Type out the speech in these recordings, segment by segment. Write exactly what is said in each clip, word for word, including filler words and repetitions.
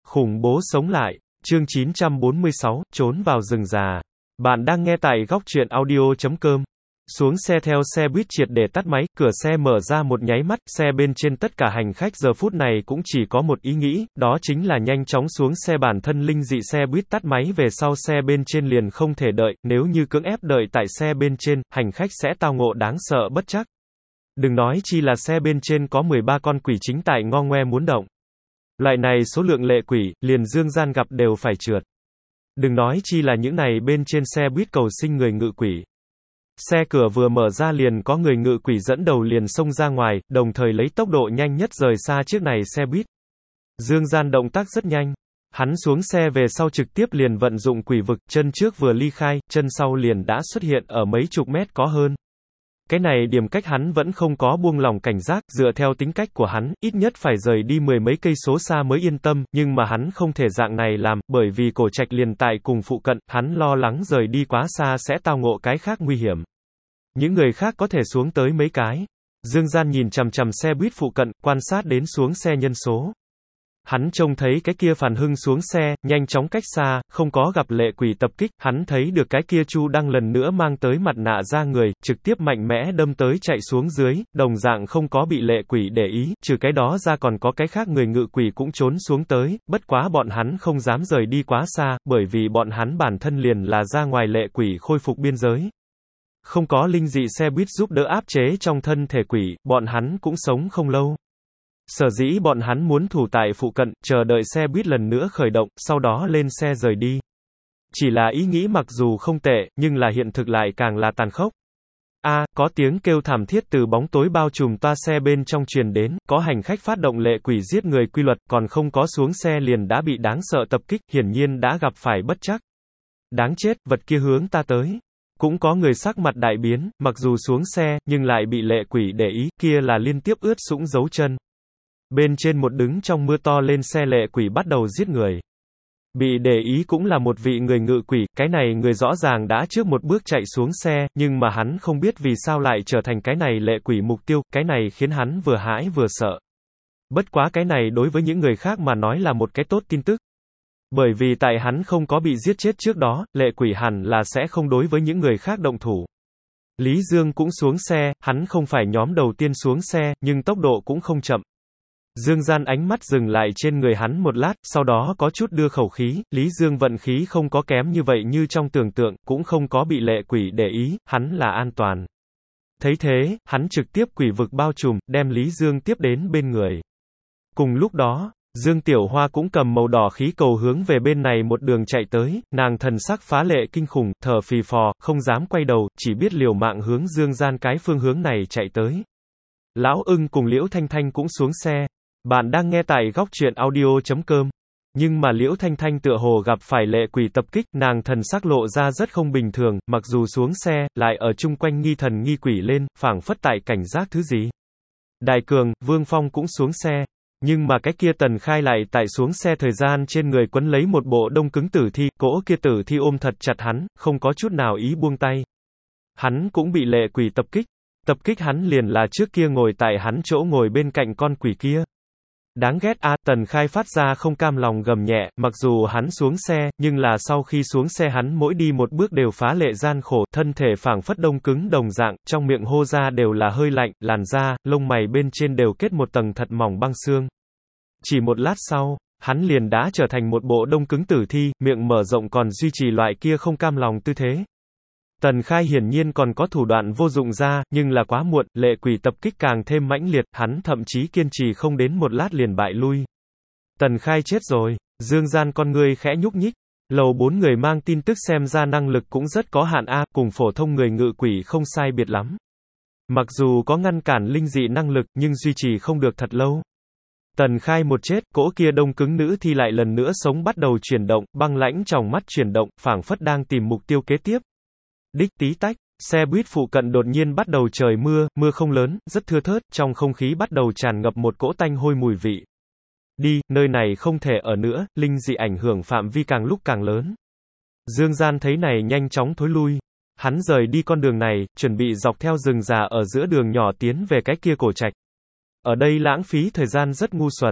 Khủng bố sống lại. Chương chín trăm bốn mươi sáu, trốn vào rừng già. Bạn đang nghe tại góc truyện audio chấm com. Xuống xe theo xe buýt triệt để tắt máy, cửa xe mở ra một nháy mắt, xe bên trên tất cả hành khách giờ phút này cũng chỉ có một ý nghĩ, đó chính là nhanh chóng xuống xe. Bản thân linh dị xe buýt tắt máy về sau xe bên trên liền không thể đợi, nếu như cưỡng ép đợi tại xe bên trên, hành khách sẽ tao ngộ đáng sợ bất trắc. Đừng nói chi là xe bên trên có mười ba con quỷ chính tại ngo ngoe muốn động. Loại này số lượng lệ quỷ, liền dương gian gặp đều phải trượt. Đừng nói chi là những này bên trên xe buýt cầu sinh người ngự quỷ. Xe cửa vừa mở ra liền có người ngự quỷ dẫn đầu liền xông ra ngoài, đồng thời lấy tốc độ nhanh nhất rời xa chiếc này xe buýt. Dương gian động tác rất nhanh. Hắn xuống xe về sau trực tiếp liền vận dụng quỷ vực, chân trước vừa ly khai, chân sau liền đã xuất hiện ở mấy chục mét có hơn. Cái này điểm cách hắn vẫn không có buông lòng cảnh giác, dựa theo tính cách của hắn, ít nhất phải rời đi mười mấy cây số xa mới yên tâm, nhưng mà hắn không thể dạng này làm, bởi vì cổ trạch liền tại cùng phụ cận, hắn lo lắng rời đi quá xa sẽ tao ngộ cái khác nguy hiểm. Những người khác có thể xuống tới mấy cái. Dương gian nhìn chằm chằm xe buýt phụ cận, quan sát đến xuống xe nhân số. Hắn trông thấy cái kia Phàn Hưng xuống xe, nhanh chóng cách xa, không có gặp lệ quỷ tập kích, hắn thấy được cái kia Chu Đăng lần nữa mang tới mặt nạ ra người, trực tiếp mạnh mẽ đâm tới chạy xuống dưới, đồng dạng không có bị lệ quỷ để ý, trừ cái đó ra còn có cái khác người ngự quỷ cũng trốn xuống tới, bất quá bọn hắn không dám rời đi quá xa, bởi vì bọn hắn bản thân liền là ra ngoài lệ quỷ khôi phục biên giới. Không có linh dị xe buýt giúp đỡ áp chế trong thân thể quỷ, bọn hắn cũng sống không lâu. Sở dĩ bọn hắn muốn thủ tại phụ cận, chờ đợi xe buýt lần nữa khởi động, sau đó lên xe rời đi. Chỉ là ý nghĩ mặc dù không tệ, nhưng là hiện thực lại càng là tàn khốc. A, à, có tiếng kêu thảm thiết từ bóng tối bao trùm toa xe bên trong truyền đến, có hành khách phát động lệ quỷ giết người quy luật, còn không có xuống xe liền đã bị đáng sợ tập kích, hiển nhiên đã gặp phải bất trắc. Đáng chết, vật kia hướng ta tới. Cũng có người sắc mặt đại biến, mặc dù xuống xe, nhưng lại bị lệ quỷ để ý, kia là liên tiếp ướt sũng dấu chân. Bên trên một đứng trong mưa to lên xe lệ quỷ bắt đầu giết người. Bị để ý cũng là một vị người ngự quỷ, cái này người rõ ràng đã trước một bước chạy xuống xe, nhưng mà hắn không biết vì sao lại trở thành cái này lệ quỷ mục tiêu, cái này khiến hắn vừa hãi vừa sợ. Bất quá cái này đối với những người khác mà nói là một cái tốt tin tức. Bởi vì tại hắn không có bị giết chết trước đó, lệ quỷ hẳn là sẽ không đối với những người khác động thủ. Lý Dương cũng xuống xe, hắn không phải nhóm đầu tiên xuống xe, nhưng tốc độ cũng không chậm. Dương gian ánh mắt dừng lại trên người hắn một lát, sau đó có chút đưa khẩu khí, Lý Dương vận khí không có kém như vậy như trong tưởng tượng, cũng không có bị lệ quỷ để ý, hắn là an toàn. Thấy thế, hắn trực tiếp quỷ vực bao trùm, đem Lý Dương tiếp đến bên người. Cùng lúc đó, Dương Tiểu Hoa cũng cầm màu đỏ khí cầu hướng về bên này một đường chạy tới, nàng thần sắc phá lệ kinh khủng, thở phì phò, không dám quay đầu, chỉ biết liều mạng hướng Dương gian cái phương hướng này chạy tới. Lão Ưng cùng Liễu Thanh Thanh cũng xuống xe. Bạn đang nghe tại góc truyện audio chấm com. Nhưng mà Liễu Thanh Thanh tựa hồ gặp phải lệ quỷ tập kích, nàng thần sắc lộ ra rất không bình thường, mặc dù xuống xe, lại ở chung quanh nghi thần nghi quỷ lên, phảng phất tại cảnh giác thứ gì. Đại Cường, Vương Phong cũng xuống xe. Nhưng mà cái kia Tần Khai lại tại xuống xe thời gian trên người quấn lấy một bộ đông cứng tử thi, cỗ kia tử thi ôm thật chặt hắn, không có chút nào ý buông tay. Hắn cũng bị lệ quỷ tập kích. Tập kích hắn liền là trước kia ngồi tại hắn chỗ ngồi bên cạnh con quỷ kia. Đáng ghét a, à, Tần Khai phát ra không cam lòng gầm nhẹ, mặc dù hắn xuống xe, nhưng là sau khi xuống xe hắn mỗi đi một bước đều phá lệ gian khổ, thân thể phảng phất đông cứng đồng dạng, trong miệng hô ra đều là hơi lạnh, làn da, lông mày bên trên đều kết một tầng thật mỏng băng xương. Chỉ một lát sau, hắn liền đã trở thành một bộ đông cứng tử thi, miệng mở rộng còn duy trì loại kia không cam lòng tư thế. Tần Khai hiển nhiên còn có thủ đoạn vô dụng ra, nhưng là quá muộn, lệ quỷ tập kích càng thêm mãnh liệt, hắn thậm chí kiên trì không đến một lát liền bại lui. Tần Khai chết rồi, Dương gian con ngươi khẽ nhúc nhích, lầu bốn người mang tin tức xem ra năng lực cũng rất có hạn a, cùng phổ thông người ngự quỷ không sai biệt lắm. Mặc dù có ngăn cản linh dị năng lực, nhưng duy trì không được thật lâu. Tần Khai một chết, cỗ kia đông cứng nữ thi lại lần nữa sống bắt đầu chuyển động, băng lãnh tròng mắt chuyển động, phảng phất đang tìm mục tiêu kế tiếp. Đích tí tách, xe buýt phụ cận đột nhiên bắt đầu trời mưa, mưa không lớn, rất thưa thớt, trong không khí bắt đầu tràn ngập một cỗ tanh hôi mùi vị. Đi, nơi này không thể ở nữa, linh dị ảnh hưởng phạm vi càng lúc càng lớn. Dương gian thấy này nhanh chóng thối lui. Hắn rời đi con đường này, chuẩn bị dọc theo rừng già ở giữa đường nhỏ tiến về cái kia cổ trạch. Ở đây lãng phí thời gian rất ngu xuẩn.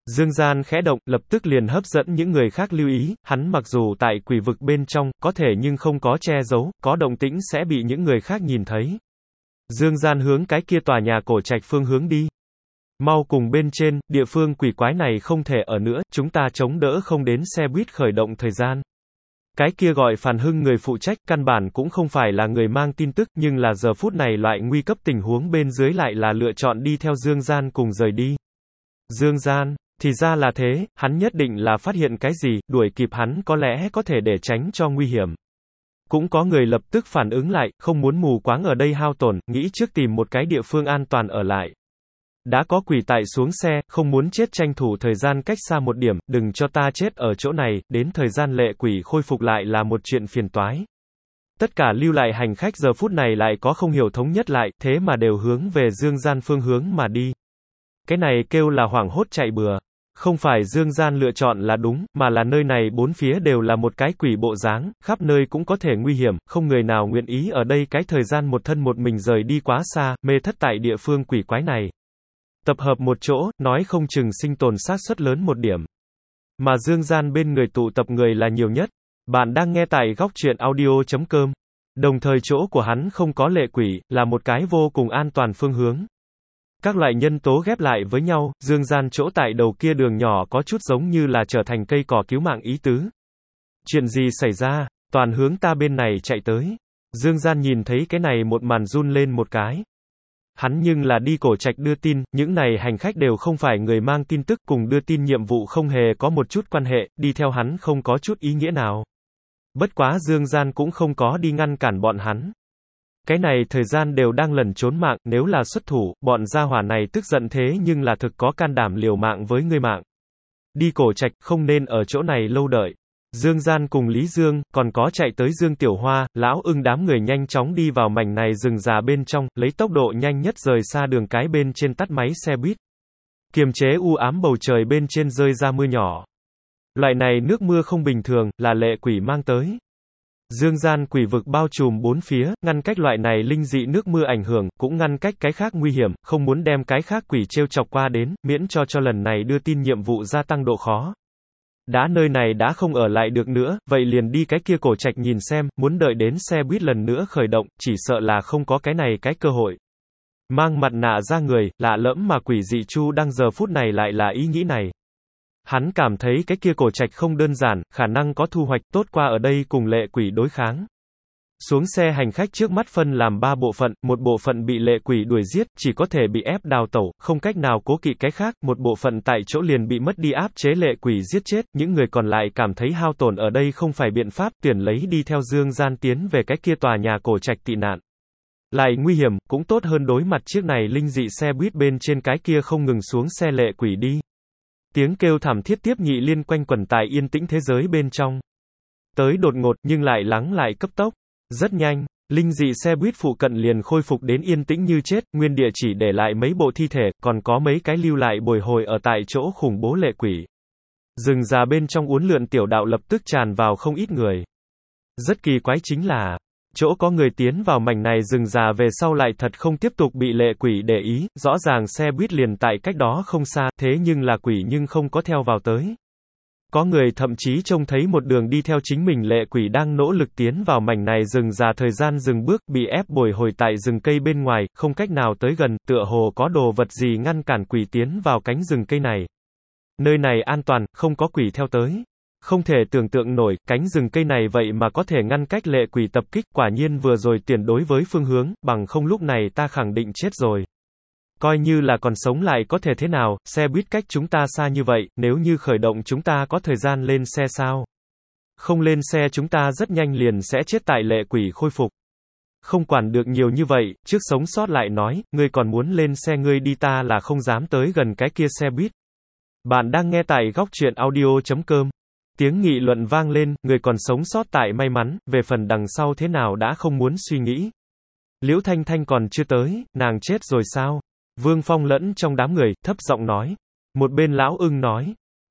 Dương gian khẽ động, lập tức liền hấp dẫn những người khác lưu ý, hắn mặc dù tại quỷ vực bên trong, có thể nhưng không có che giấu, có động tĩnh sẽ bị những người khác nhìn thấy. Dương gian hướng cái kia tòa nhà cổ trạch phương hướng đi. Mau cùng bên trên, địa phương quỷ quái này không thể ở nữa, chúng ta chống đỡ không đến xe buýt khởi động thời gian. Cái kia gọi Phàn Hưng người phụ trách, căn bản cũng không phải là người mang tin tức, nhưng là giờ phút này loại nguy cấp tình huống bên dưới lại là lựa chọn đi theo Dương gian cùng rời đi. Dương gian, thì ra là thế, hắn nhất định là phát hiện cái gì, đuổi kịp hắn có lẽ có thể để tránh cho nguy hiểm. Cũng có người lập tức phản ứng lại, không muốn mù quáng ở đây hao tổn, nghĩ trước tìm một cái địa phương an toàn ở lại. Đã có quỷ tại xuống xe, không muốn chết tranh thủ thời gian cách xa một điểm, đừng cho ta chết ở chỗ này, đến thời gian lệ quỷ khôi phục lại là một chuyện phiền toái. Tất cả lưu lại hành khách giờ phút này lại có không hiểu thống nhất lại, thế mà đều hướng về Dương gian phương hướng mà đi. Cái này kêu là hoảng hốt chạy bừa. Không phải Dương gian lựa chọn là đúng, mà là nơi này bốn phía đều là một cái quỷ bộ dáng, khắp nơi cũng có thể nguy hiểm, không người nào nguyện ý ở đây cái thời gian một thân một mình rời đi quá xa, mê thất tại địa phương quỷ quái này. Tập hợp một chỗ, nói không chừng sinh tồn xác suất lớn một điểm. Mà Dương gian bên người tụ tập người là nhiều nhất. Bạn đang nghe tại góc truyện audio chấm com. Đồng thời chỗ của hắn không có lệ quỷ, là một cái vô cùng an toàn phương hướng. Các loại nhân tố ghép lại với nhau, Dương gian chỗ tại đầu kia đường nhỏ có chút giống như là trở thành cây cỏ cứu mạng ý tứ. Chuyện gì xảy ra? Toàn hướng ta bên này chạy tới. Dương gian nhìn thấy cái này một màn run lên một cái. Hắn nhưng là đi cổ trạch đưa tin, những này hành khách đều không phải người mang tin tức, cùng đưa tin nhiệm vụ không hề có một chút quan hệ, đi theo hắn không có chút ý nghĩa nào. Bất quá Dương gian cũng không có đi ngăn cản bọn hắn. Cái này thời gian đều đang lẩn trốn mạng, nếu là xuất thủ, bọn gia hỏa này tức giận thế nhưng là thực có can đảm liều mạng với ngươi mạng. Đi cổ trạch, không nên ở chỗ này lâu đợi. Dương gian cùng Lý Dương, còn có chạy tới Dương Tiểu Hoa, Lão Ưng đám người nhanh chóng đi vào mảnh này rừng già bên trong, lấy tốc độ nhanh nhất rời xa đường cái bên trên tắt máy xe buýt. Kiềm chế u ám bầu trời bên trên rơi ra mưa nhỏ. Loại này nước mưa không bình thường, là lệ quỷ mang tới. Dương gian quỷ vực bao trùm bốn phía, ngăn cách loại này linh dị nước mưa ảnh hưởng, cũng ngăn cách cái khác nguy hiểm, không muốn đem cái khác quỷ trêu chọc qua đến, miễn cho cho lần này đưa tin nhiệm vụ gia tăng độ khó. Đã nơi này đã không ở lại được nữa, vậy liền đi cái kia cổ trạch nhìn xem, muốn đợi đến xe buýt lần nữa khởi động, chỉ sợ là không có cái này cái cơ hội. Mang mặt nạ ra người, lạ lẫm mà quỷ dị Chu đang giờ phút này lại là ý nghĩ này. Hắn cảm thấy cái kia cổ trạch không đơn giản, khả năng có thu hoạch tốt qua ở đây cùng lệ quỷ đối kháng. Xuống xe hành khách trước mắt phân làm ba bộ phận, một bộ phận bị lệ quỷ đuổi giết, chỉ có thể bị ép đào tẩu, không cách nào cố kỵ cái khác, một bộ phận tại chỗ liền bị mất đi áp chế lệ quỷ giết chết, những người còn lại cảm thấy hao tổn ở đây không phải biện pháp, tuyển lấy đi theo Dương gian tiến về cái kia tòa nhà cổ trạch tị nạn. Lại nguy hiểm, cũng tốt hơn đối mặt chiếc này linh dị xe buýt bên trên cái kia không ngừng xuống xe lệ quỷ đi. Tiếng kêu thảm thiết tiếp nhị liên quanh quẩn tại yên tĩnh thế giới bên trong. Tới đột ngột nhưng lại lắng lại cấp tốc. Rất nhanh, linh dị xe buýt phụ cận liền khôi phục đến yên tĩnh như chết, nguyên địa chỉ để lại mấy bộ thi thể, còn có mấy cái lưu lại bồi hồi ở tại chỗ khủng bố lệ quỷ. Rừng già bên trong uốn lượn tiểu đạo lập tức tràn vào không ít người. Rất kỳ quái chính là, chỗ có người tiến vào mảnh này rừng già về sau lại thật không tiếp tục bị lệ quỷ để ý, rõ ràng xe buýt liền tại cách đó không xa, thế nhưng là quỷ nhưng không có theo vào tới. Có người thậm chí trông thấy một đường đi theo chính mình lệ quỷ đang nỗ lực tiến vào mảnh này rừng già thời gian dừng bước, bị ép bồi hồi tại rừng cây bên ngoài, không cách nào tới gần, tựa hồ có đồ vật gì ngăn cản quỷ tiến vào cánh rừng cây này. Nơi này an toàn, không có quỷ theo tới. Không thể tưởng tượng nổi, cánh rừng cây này vậy mà có thể ngăn cách lệ quỷ tập kích, quả nhiên vừa rồi tuyển đối với phương hướng, bằng không lúc này ta khẳng định chết rồi. Coi như là còn sống lại có thể thế nào, xe buýt cách chúng ta xa như vậy, nếu như khởi động chúng ta có thời gian lên xe sao? Không lên xe chúng ta rất nhanh liền sẽ chết tại lệ quỷ khôi phục. Không quản được nhiều như vậy, trước sống sót lại nói, ngươi còn muốn lên xe ngươi đi ta là không dám tới gần cái kia xe buýt. Bạn đang nghe tại góc truyện audio chấm com. Tiếng nghị luận vang lên, người còn sống sót tại may mắn, về phần đằng sau thế nào đã không muốn suy nghĩ. Liễu Thanh Thanh còn chưa tới, nàng chết rồi sao? Vương Phong lẫn trong đám người, thấp giọng nói. Một bên Lão Ưng nói.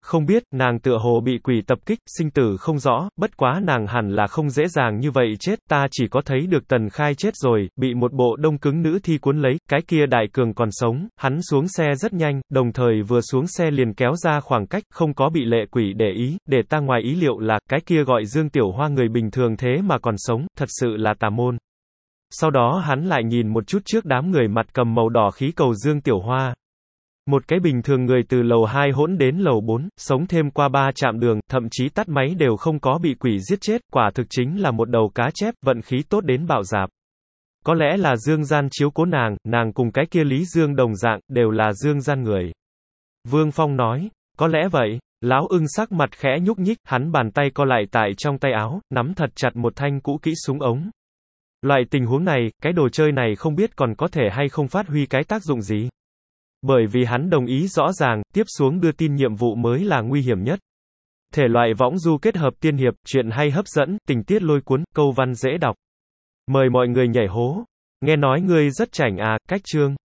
Không biết, nàng tựa hồ bị quỷ tập kích, sinh tử không rõ, bất quá nàng hẳn là không dễ dàng như vậy chết, ta chỉ có thấy được Tần Khai chết rồi, bị một bộ đông cứng nữ thi cuốn lấy, cái kia đại cường còn sống, hắn xuống xe rất nhanh, đồng thời vừa xuống xe liền kéo ra khoảng cách, không có bị lệ quỷ để ý, để ta ngoài ý liệu là, cái kia gọi Dương Tiểu Hoa người bình thường thế mà còn sống, thật sự là tà môn. Sau đó hắn lại nhìn một chút trước đám người mặt cầm màu đỏ khí cầu Dương Tiểu Hoa. Một cái bình thường người từ lầu hai hỗn đến lầu bốn, sống thêm qua ba trạm đường, thậm chí tắt máy đều không có bị quỷ giết chết, quả thực chính là một đầu cá chép, vận khí tốt đến bạo dạp. Có lẽ là Dương Gian chiếu cố nàng, nàng cùng cái kia Lý Dương đồng dạng, đều là Dương Gian người. Vương Phong nói, có lẽ vậy. Lão ưng sắc mặt khẽ nhúc nhích, hắn bàn tay co lại tại trong tay áo, nắm thật chặt một thanh cũ kỹ súng ống. Loại tình huống này, cái đồ chơi này không biết còn có thể hay không phát huy cái tác dụng gì. Bởi vì hắn đồng ý rõ ràng, tiếp xuống đưa tin nhiệm vụ mới là nguy hiểm nhất. Thể loại võng du kết hợp tiên hiệp, chuyện hay hấp dẫn, tình tiết lôi cuốn, câu văn dễ đọc. Mời mọi người nhảy hố. Nghe nói ngươi rất chảnh à, cách chương.